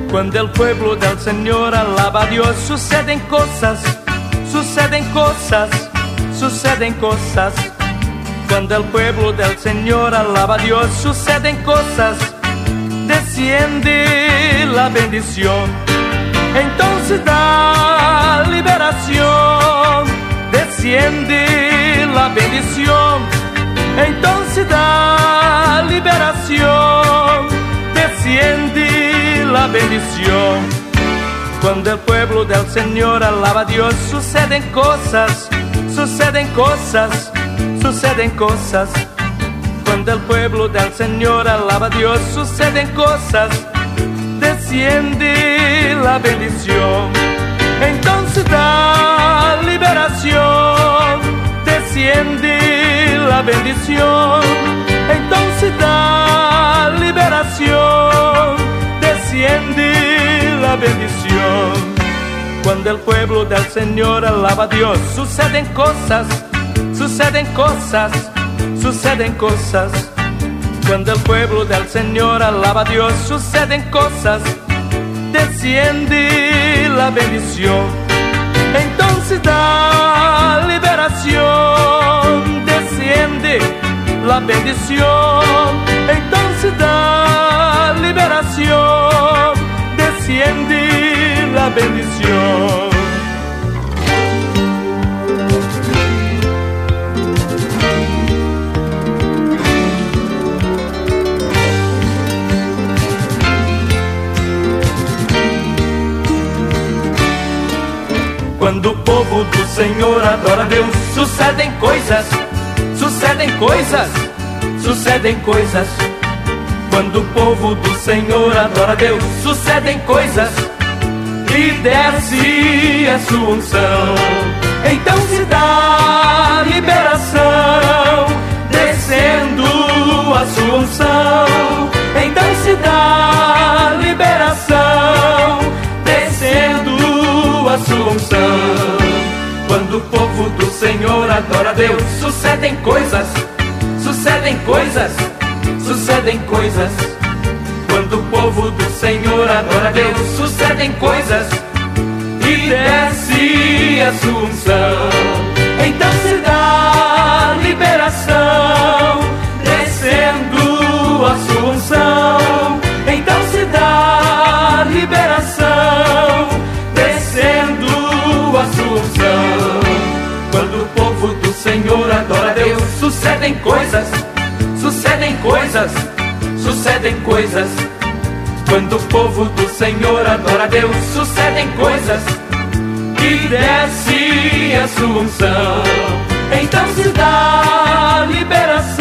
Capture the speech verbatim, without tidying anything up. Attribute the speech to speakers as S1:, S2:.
S1: Cuando el pueblo del Señor alaba a Dios, suceden cosas, suceden cosas, suceden cosas. Cuando el pueblo del Señor alaba a Dios, suceden cosas, desciende la bendición. Entonces da liberación, desciende la bendición. Entonces da liberación, desciende la bendición. Cuando el pueblo del Señor alaba a Dios, suceden cosas, suceden cosas, suceden cosas. Cuando el pueblo del Señor alaba a Dios, suceden cosas, desciende la bendición. Entonces da liberación, desciende la bendición. Entonces da liberación, desciende la bendición. Cuando el pueblo del Señor alaba a Dios, suceden cosas, suceden cosas, suceden cosas. Cuando el pueblo del Señor alaba a Dios, suceden cosas, desciende la bendición. Entonces da liberación, desciende la bendición. Entonces da liberación, desciende la bendición. Quando o povo do Senhor adora a Deus, sucedem coisas, sucedem coisas, sucedem coisas. Quando o povo do Senhor adora a Deus, sucedem coisas, e desce a sua unção. Então se dá liberação, descendo a sua unção. Então se dá liberação, descendo a sua unção. Quando o povo do Senhor adora a Deus, sucedem coisas, sucedem coisas, sucedem coisas. Quando o povo do Senhor adora a Deus, sucedem coisas, e desce a sua unção. Então se dá liberação, descendo a sua unção. Então se dá liberação, descendo a sua unção. Quando o povo do Senhor adora a Deus, sucedem coisas, sucedem coisas, sucedem coisas. Quando o povo do Senhor adora a Deus, sucedem coisas, e desce a sua unção. Então se dá liberação,